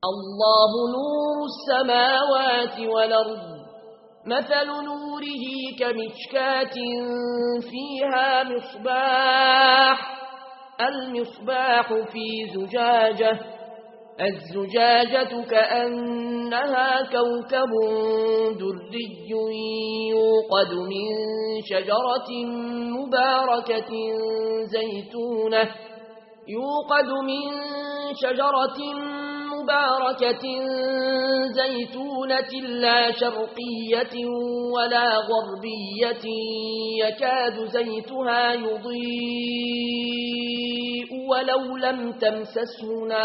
الله نور السماوات والأرض مثل نوره كمشكاة فيها المصباح في زجاجة الزجاجة كأنها كوكب دري يوقد من شجرة مباركة زيتونة لا شرقية ولا غربية يكاد زيتها يضيء ولو لم تمسسه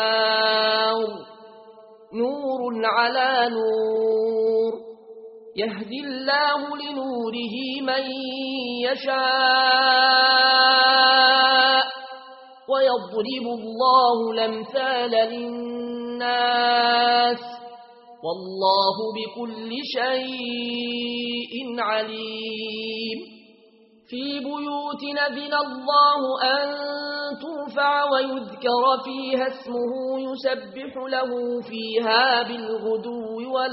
نور على نور يهدي الله لنوره من يشاء ويضرب الله الأمثال للناس والله بكل شيء عليم في بيوت أذن الله أن ترفع ويذكر فيها اسمه يسبح له فيها بالغدو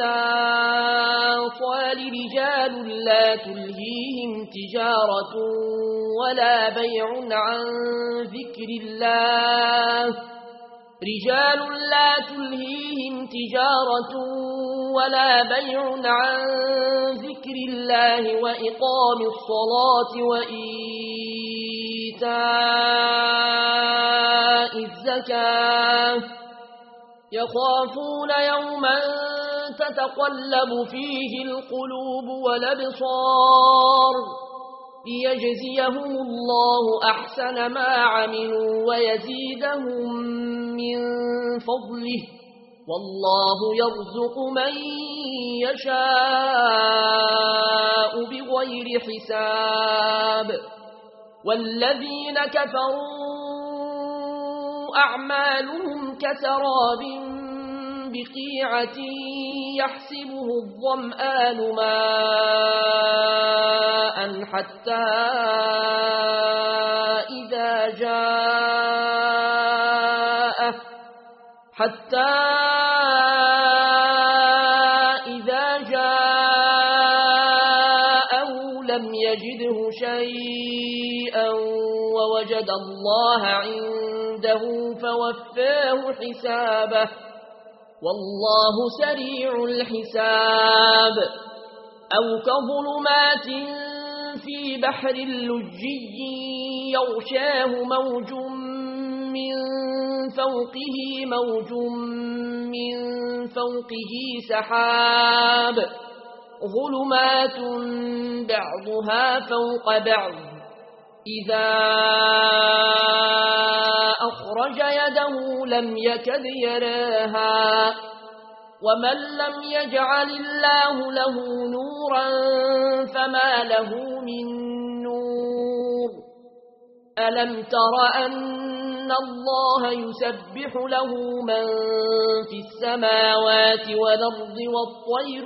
والآصال رجال لا تلهيهم تجارة ولا بيع عن ذكر الله وإقام الصلاة وإيتاء الزكاة يخافون يوما تتقلب فيه القلوب والأبصار ليجزيهم الله أحسن ما عملوا ويزيدهم من فضله والله يرزق من يشاء بغير حساب والذين كفروا أعمالهم كسراب بقيعة يحسبه الظمآن ماء حتى إذا جاءه لم يجده شيئا ووجد الله عنده فوفاه حسابه والله سريع الحساب أو كظلمات في بحر لجي يغشاه موج من فوقه سحاب ظلمات بعضها فوق بعض إذا أخرج يده لم يكد يراها ومن لم يجعل الله له نورا فما له من نور ألم تر أن الله يسبح له من في السماوات والأرض والطير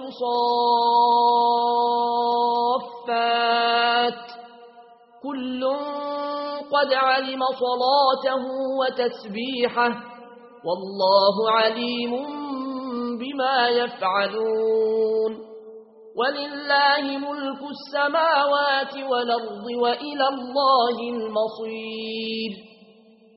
صافات كل قد علم صلاته وتسبيحه والله عليم بما يفعلون ولله ملك السماوات والأرض وإلى الله المصير